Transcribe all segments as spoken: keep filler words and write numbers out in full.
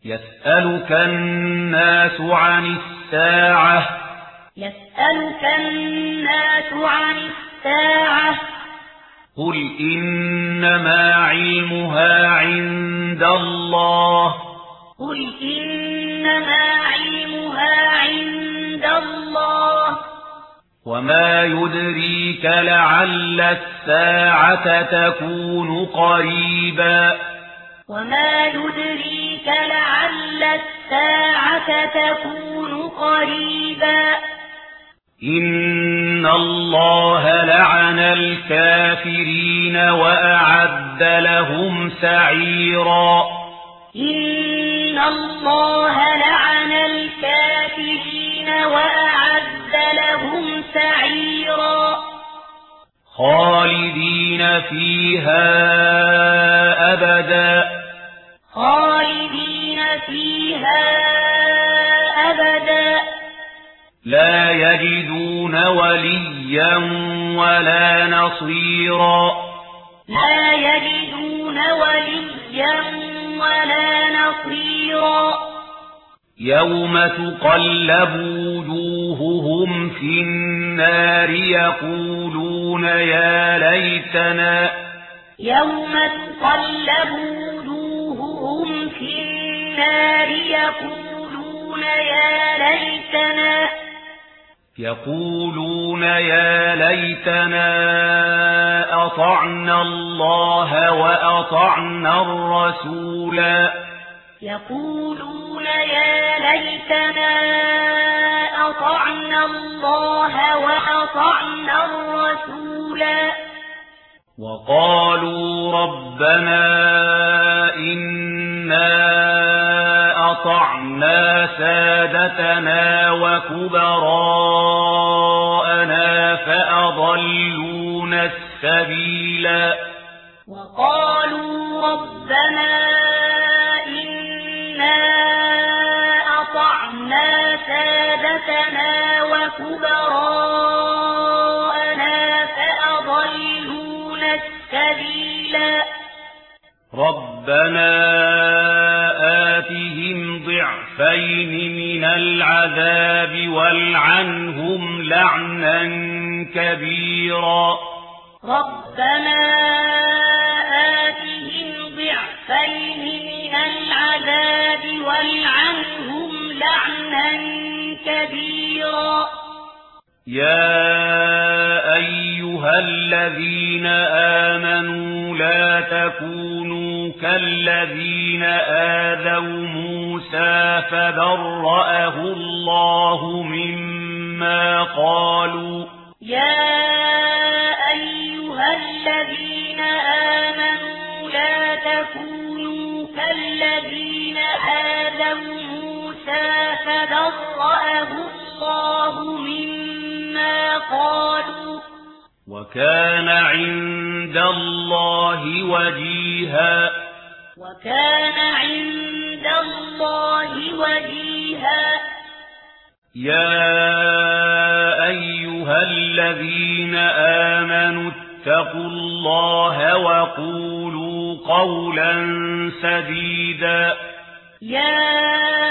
يسألك الناس عن الساعة يسألك الناس عن الساعة قل إنما علمها عند الله قل إنما علمها عند الله وما يدريك لعل الساعة تكون قريبا وما يدريك لعل الساعة تكون قريبا إن الله لعن الكافرين وأعد لهم سعيرا إن الله لعن الكافرين وأعد لهم سعيرا خالدين فيها أبدا خالدين فيها أبدا لا يجدون وليا ولا نصيرا لا يجدون وليا ولا نصيرا يوم تقلب وجوههم في النار يقولون يا ليتنا يوم تقلب وجوههم في النار يقولون يا ليتنا يقولون يا ليتنا أطعنا الله وأطعنا الرسولا يقولون يا ليتنا أطعنا الله وأطعنا الرسولا وقالوا ربنا إنا أطعنا سادتنا وكبراءنا فأضلونا السبيلا وقالوا ربنا إنا أطعنا سادتنا وكبراءنا فأضلونا السبيلا ربنا آتهم ضعفين من العذاب والعنهم لعنا كبيرا ربنا آتهم ضعفين من العذاب والعنهم لعنا كبيرا يا أيها الذين آمنوا لا تكونوا كالذين آذوا موسى فبرأه الله مما قالوا يا أيها الذين آمنوا لا تكونوا كالذين آذوا موسى فبرأه الله مما قالوا وكان عند الله وجيها وكان عند الله وجيها يا أيها الذين آمنوا اتقوا الله وقولوا قولا سديدا يا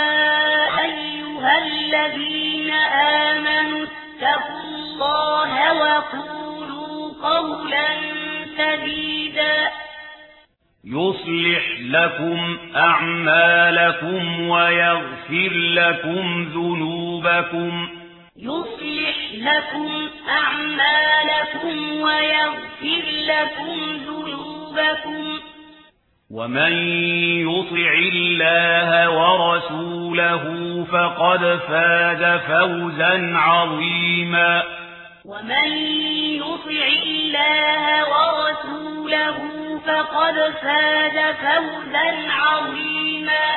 أيها الذين آمنوا اتقوا الله وقولوا قولا سديدا يصلح لكم أعمالكم ويغفر لكم ذنوبكم يصلح لكم أعمالكم ويغفر لكم ذنوبكم ومن يطع الله ورسوله فقد فاز فوزا عظيما ومن يطع الله ورسوله فقد فاز فوزا عظيما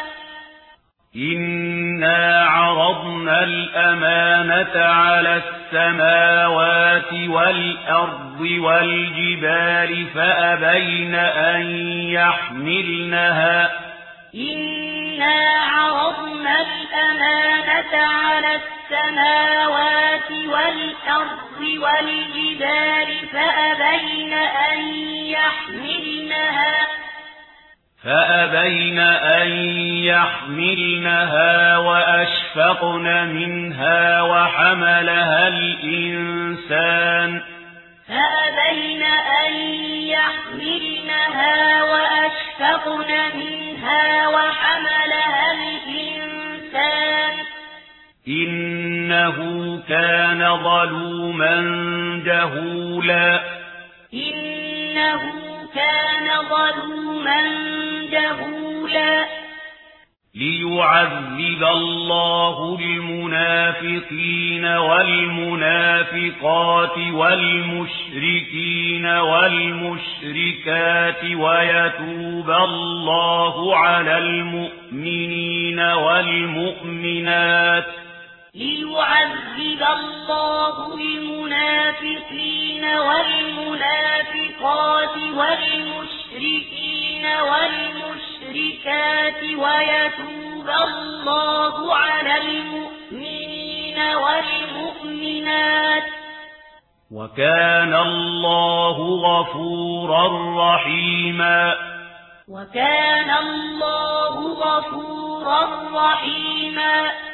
إنا عرضنا الأمانة على السماوات والأرض والجبال فأبين أن يحملنها إنا عرضنا الأمانة على السماوات والأرض والجبال فأبين أن يحملنها فأبين أن يحملنها وأشفقن منها وحملها الإنسان فأبين أن يحملنها وأشفقن منها وحملها الإنسان إنه كان ظلوما جهولا إنه كان ظلوما جهولا ليعذب الله المنافقين والمنافقات والمشركين والمشركات ويتوب الله على المؤمنين والمؤمنات ليعذب الله المنافقين والمنافقات والمشركين والمشركات ويتوب الله على المؤمنين والمؤمنات وكان الله غفورا رحيما وكان الله غفورا رحيما